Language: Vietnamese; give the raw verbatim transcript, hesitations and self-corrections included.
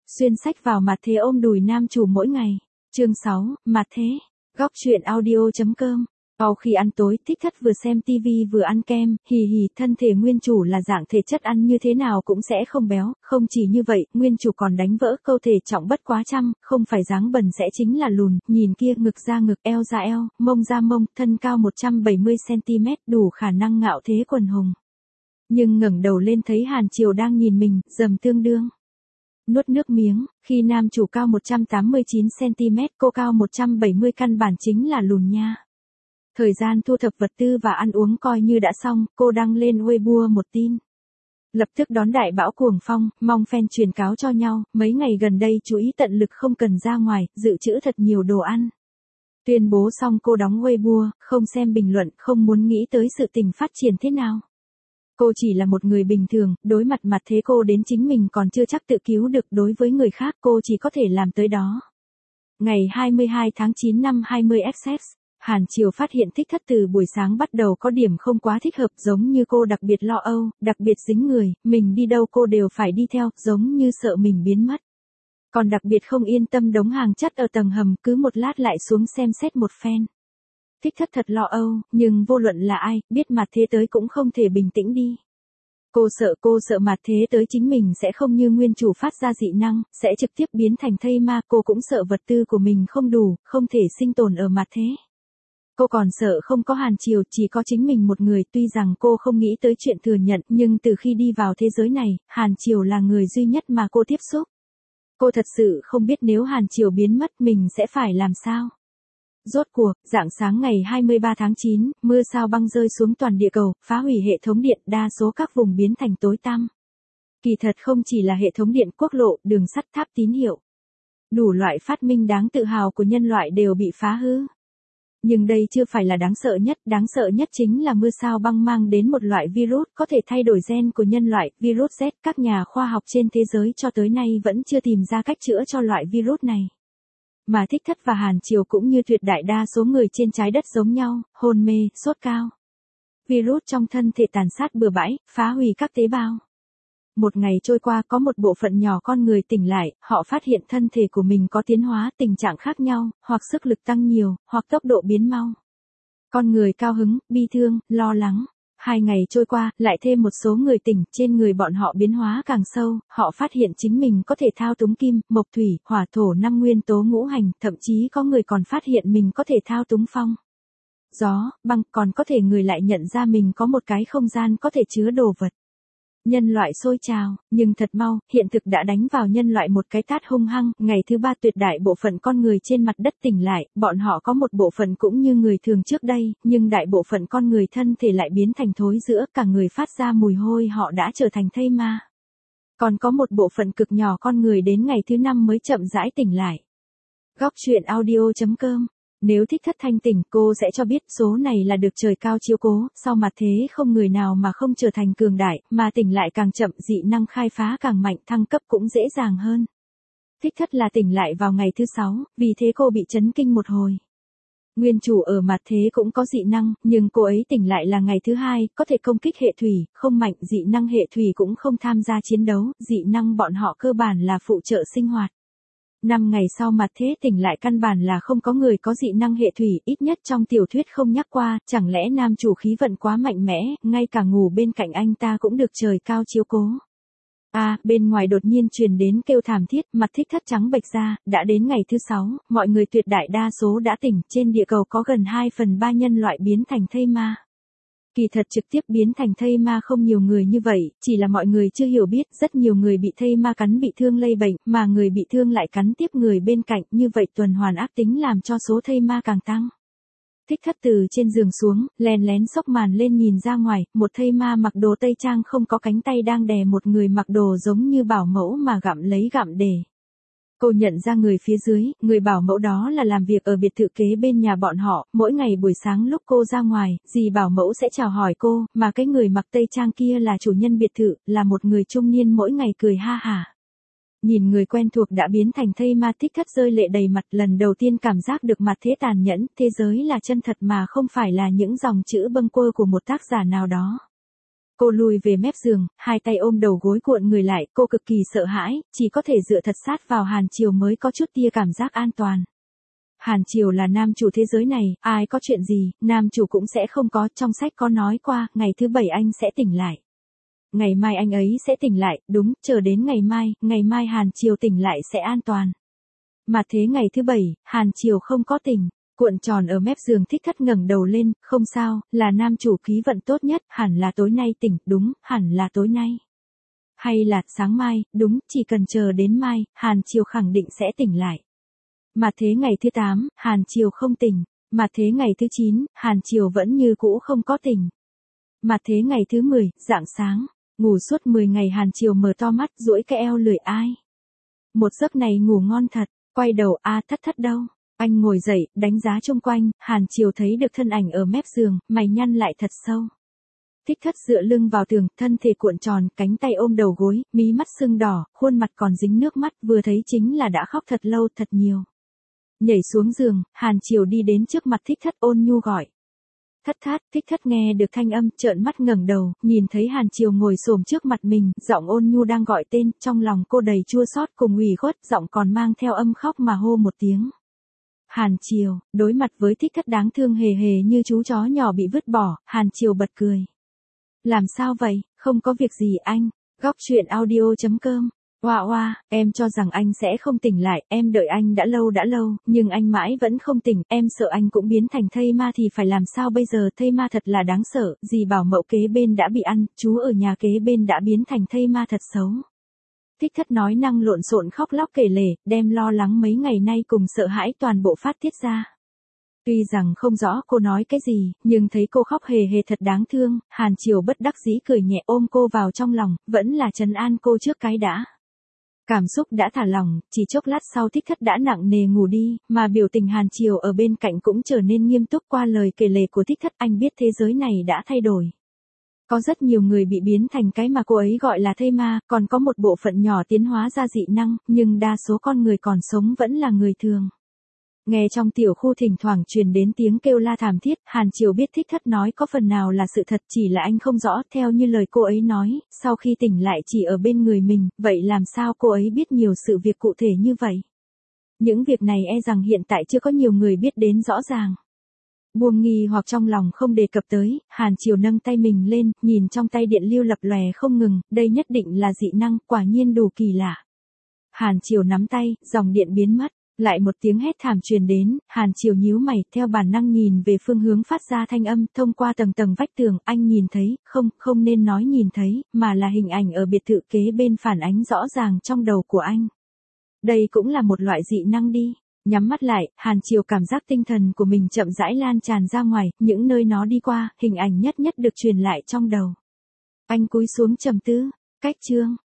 Xuyên sách vào mặt thế ôm đùi nam chủ mỗi ngày. Chương sáu, mặt thế. Góc truyện audio chấm com. Sau khi ăn tối, Thích Thất vừa xem tivi vừa ăn kem, hì hì, thân thể nguyên chủ là dạng thể chất ăn như thế nào cũng sẽ không béo, không chỉ như vậy, nguyên chủ còn đánh vỡ câu thể trọng bất quá trăm, không phải dáng bẩn sẽ chính là lùn, nhìn kia ngực ra ngực, eo ra eo, mông ra mông, thân cao một trăm bảy mươi xăng ti mét, đủ khả năng ngạo thế quần hùng. Nhưng ngẩng đầu lên thấy Hàn Triều đang nhìn mình, dầm tương đương. Nuốt nước miếng, khi nam chủ cao một trăm tám mươi chín xăng ti mét, cô cao một trăm bảy mươi căn bản chính là lùn nha. Thời gian thu thập vật tư và ăn uống coi như đã xong, cô đăng lên Weibo một tin. Lập tức đón đại bão cuồng phong, mong fan truyền cáo cho nhau, mấy ngày gần đây chú ý tận lực không cần ra ngoài, dự trữ thật nhiều đồ ăn. Tuyên bố xong cô đóng Weibo, không xem bình luận, không muốn nghĩ tới sự tình phát triển thế nào. Cô chỉ là một người bình thường, đối mặt mặt thế cô đến chính mình còn chưa chắc tự cứu được, đối với người khác cô chỉ có thể làm tới đó. Ngày hai mươi hai tháng chín năm hai mươi ích ích, Hàn Triều phát hiện Thích Thất từ buổi sáng bắt đầu có điểm không quá thích hợp, giống như cô đặc biệt lo âu, đặc biệt dính người, mình đi đâu cô đều phải đi theo, giống như sợ mình biến mất. Còn đặc biệt không yên tâm đống hàng chất ở tầng hầm, cứ một lát lại xuống xem xét một phen. Thích Thất thật lo âu, nhưng vô luận là ai, biết mặt thế tới cũng không thể bình tĩnh đi. Cô sợ cô sợ mặt thế tới chính mình sẽ không như nguyên chủ phát ra dị năng, sẽ trực tiếp biến thành thây ma, cô cũng sợ vật tư của mình không đủ, không thể sinh tồn ở mặt thế. Cô còn sợ không có Hàn Triều, chỉ có chính mình một người, tuy rằng cô không nghĩ tới chuyện thừa nhận, nhưng từ khi đi vào thế giới này, Hàn Triều là người duy nhất mà cô tiếp xúc. Cô thật sự không biết nếu Hàn Triều biến mất mình sẽ phải làm sao. Rốt cuộc, rạng sáng ngày hai mươi ba tháng chín, mưa sao băng rơi xuống toàn địa cầu, phá hủy hệ thống điện, đa số các vùng biến thành tối tăm. Kỳ thật không chỉ là hệ thống điện, quốc lộ, đường sắt, tháp tín hiệu. Đủ loại phát minh đáng tự hào của nhân loại đều bị phá hư. Nhưng đây chưa phải là đáng sợ nhất, đáng sợ nhất chính là mưa sao băng mang đến một loại virus có thể thay đổi gen của nhân loại, virus Z. Các nhà khoa học trên thế giới cho tới nay vẫn chưa tìm ra cách chữa cho loại virus này. Mà Thích Thất và Hàn Triều cũng như tuyệt đại đa số người trên trái đất giống nhau, hôn mê, sốt cao. Virus trong thân thể tàn sát bừa bãi, phá hủy các tế bào. Một ngày trôi qua, có một bộ phận nhỏ con người tỉnh lại, họ phát hiện thân thể của mình có tiến hóa, tình trạng khác nhau, hoặc sức lực tăng nhiều, hoặc tốc độ biến mau. Con người cao hứng, bi thương, lo lắng. Hai ngày trôi qua, lại thêm một số người tỉnh, trên người bọn họ biến hóa càng sâu, họ phát hiện chính mình có thể thao túng kim, mộc thủy, hỏa thổ năm nguyên tố ngũ hành, thậm chí có người còn phát hiện mình có thể thao túng phong, gió, băng, còn có thể người lại nhận ra mình có một cái không gian có thể chứa đồ vật. Nhân loại sôi trào, nhưng thật mau, hiện thực đã đánh vào nhân loại một cái tát hung hăng, ngày thứ ba tuyệt đại bộ phận con người trên mặt đất tỉnh lại, bọn họ có một bộ phận cũng như người thường trước đây, nhưng đại bộ phận con người thân thể lại biến thành thối rữa, cả người phát ra mùi hôi, họ đã trở thành thây ma. Còn có một bộ phận cực nhỏ con người đến ngày thứ năm mới chậm rãi tỉnh lại. Góc truyện audio chấm com. Nếu Thích Thất thanh tỉnh, cô sẽ cho biết số này là được trời cao chiếu cố, sau mặt thế không người nào mà không trở thành cường đại, mà tỉnh lại càng chậm, dị năng khai phá càng mạnh, thăng cấp cũng dễ dàng hơn. Thích Thất là tỉnh lại vào ngày thứ sáu, vì thế cô bị chấn kinh một hồi. Nguyên chủ ở mặt thế cũng có dị năng, nhưng cô ấy tỉnh lại là ngày thứ hai, có thể công kích hệ thủy, không mạnh, dị năng hệ thủy cũng không tham gia chiến đấu, dị năng bọn họ cơ bản là phụ trợ sinh hoạt. Năm ngày sau mặt thế tỉnh lại căn bản là không có người có dị năng hệ thủy, ít nhất trong tiểu thuyết không nhắc qua, chẳng lẽ nam chủ khí vận quá mạnh mẽ, ngay cả ngủ bên cạnh anh ta cũng được trời cao chiếu cố. À, bên ngoài đột nhiên truyền đến kêu thảm thiết, mặt Thích Thất trắng bệch ra, đã đến ngày thứ sáu, mọi người tuyệt đại đa số đã tỉnh, trên địa cầu có gần hai phần ba nhân loại biến thành thây ma. Kỳ thật trực tiếp biến thành thây ma không nhiều người như vậy, chỉ là mọi người chưa hiểu biết, rất nhiều người bị thây ma cắn bị thương lây bệnh, mà người bị thương lại cắn tiếp người bên cạnh, như vậy tuần hoàn ác tính làm cho số thây ma càng tăng. Thích Thất từ trên giường xuống, lén lén xốc màn lên nhìn ra ngoài, một thây ma mặc đồ tây trang không có cánh tay đang đè một người mặc đồ giống như bảo mẫu mà gặm lấy gặm để. Cô nhận ra người phía dưới, người bảo mẫu đó là làm việc ở biệt thự kế bên nhà bọn họ, mỗi ngày buổi sáng lúc cô ra ngoài, dì bảo mẫu sẽ chào hỏi cô, mà cái người mặc tây trang kia là chủ nhân biệt thự, là một người trung niên mỗi ngày cười ha hả. Nhìn người quen thuộc đã biến thành thây ma, Thích Thất rơi lệ đầy mặt, lần đầu tiên cảm giác được mặt thế tàn nhẫn, thế giới là chân thật mà không phải là những dòng chữ bâng quơ của một tác giả nào đó. Cô lùi về mép giường, hai tay ôm đầu gối cuộn người lại, cô cực kỳ sợ hãi, chỉ có thể dựa thật sát vào Hàn Triều mới có chút tia cảm giác an toàn. Hàn Triều là nam chủ thế giới này, ai có chuyện gì, nam chủ cũng sẽ không có, trong sách có nói qua, ngày thứ bảy anh sẽ tỉnh lại. Ngày mai anh ấy sẽ tỉnh lại, đúng, chờ đến ngày mai, ngày mai Hàn Triều tỉnh lại sẽ an toàn. Mà thế ngày thứ bảy, Hàn Triều không có tỉnh, cuộn tròn ở mép giường Thích Thất ngẩng đầu lên, không sao, là nam chủ khí vận tốt nhất, hẳn là tối nay tỉnh, đúng, hẳn là tối nay. Hay là sáng mai, đúng, chỉ cần chờ đến mai, Hàn Triều khẳng định sẽ tỉnh lại. Mà thế ngày thứ tám, Hàn Triều không tỉnh, mà thế ngày thứ chín, Hàn Triều vẫn như cũ không có tỉnh. Mà thế ngày thứ mười, rạng sáng, ngủ suốt mười ngày Hàn Triều mở to mắt, duỗi cái eo lười ai. Một giấc này ngủ ngon thật, quay đầu a Thất Thất đâu? Anh ngồi dậy, đánh giá xung quanh, Hàn Triều thấy được thân ảnh ở mép giường, mày nhăn lại thật sâu. Thích Thất dựa lưng vào tường, thân thể cuộn tròn, cánh tay ôm đầu gối, mí mắt sưng đỏ, khuôn mặt còn dính nước mắt, vừa thấy chính là đã khóc thật lâu thật nhiều. Nhảy xuống giường, Hàn Triều đi đến trước mặt Thích Thất ôn nhu gọi. Thất Thất, Thích Thất nghe được thanh âm, trợn mắt ngẩng đầu, nhìn thấy Hàn Triều ngồi xổm trước mặt mình, giọng ôn nhu đang gọi tên, trong lòng cô đầy chua xót cùng ủy khuất, giọng còn mang theo âm khóc mà hô một tiếng. Hàn Triều, đối mặt với Thích Thất đáng thương hề hề như chú chó nhỏ bị vứt bỏ, Hàn Triều bật cười. Làm sao vậy, không có việc gì anh, góc truyện audio chấm com. Oa oa, em cho rằng anh sẽ không tỉnh lại, em đợi anh đã lâu đã lâu, nhưng anh mãi vẫn không tỉnh, em sợ anh cũng biến thành thây ma thì phải làm sao bây giờ, thây ma thật là đáng sợ, dì bảo mậu kế bên đã bị ăn, chú ở nhà kế bên đã biến thành thây ma thật xấu. Thích Thất nói năng lộn xộn khóc lóc kể lể, đem lo lắng mấy ngày nay cùng sợ hãi toàn bộ phát tiết ra. Tuy rằng không rõ cô nói cái gì, nhưng thấy cô khóc hề hề thật đáng thương, Hàn Triều bất đắc dĩ cười nhẹ ôm cô vào trong lòng, vẫn là trấn an cô trước cái đã. Cảm xúc đã thả lỏng, chỉ chốc lát sau Thích Thất đã nặng nề ngủ đi, mà biểu tình Hàn Triều ở bên cạnh cũng trở nên nghiêm túc qua lời kể lể của Thích Thất, anh biết thế giới này đã thay đổi. Có rất nhiều người bị biến thành cái mà cô ấy gọi là thây ma, còn có một bộ phận nhỏ tiến hóa ra dị năng, nhưng đa số con người còn sống vẫn là người thường. Nghe trong tiểu khu thỉnh thoảng truyền đến tiếng kêu la thảm thiết, Hàn Triều biết Thích Thất nói có phần nào là sự thật, chỉ là anh không rõ, theo như lời cô ấy nói, sau khi tỉnh lại chỉ ở bên người mình, vậy làm sao cô ấy biết nhiều sự việc cụ thể như vậy? Những việc này e rằng hiện tại chưa có nhiều người biết đến rõ ràng. Buông nghi hoặc trong lòng không đề cập tới, Hàn Triều nâng tay mình lên, nhìn trong tay điện lưu lập lòe không ngừng, đây nhất định là dị năng, quả nhiên đủ kỳ lạ. Hàn Triều nắm tay, dòng điện biến mất. Lại một tiếng hét thảm truyền đến, Hàn Triều nhíu mày, theo bản năng nhìn về phương hướng phát ra thanh âm, thông qua tầng tầng vách tường, anh nhìn thấy, không, không nên nói nhìn thấy, mà là hình ảnh ở biệt thự kế bên phản ánh rõ ràng trong đầu của anh. Đây cũng là một loại dị năng đi. Nhắm mắt lại, Hàn Triều cảm giác tinh thần của mình chậm rãi lan tràn ra ngoài, những nơi nó đi qua, hình ảnh nhất nhất được truyền lại trong đầu. Anh cúi xuống trầm tư, cách chương.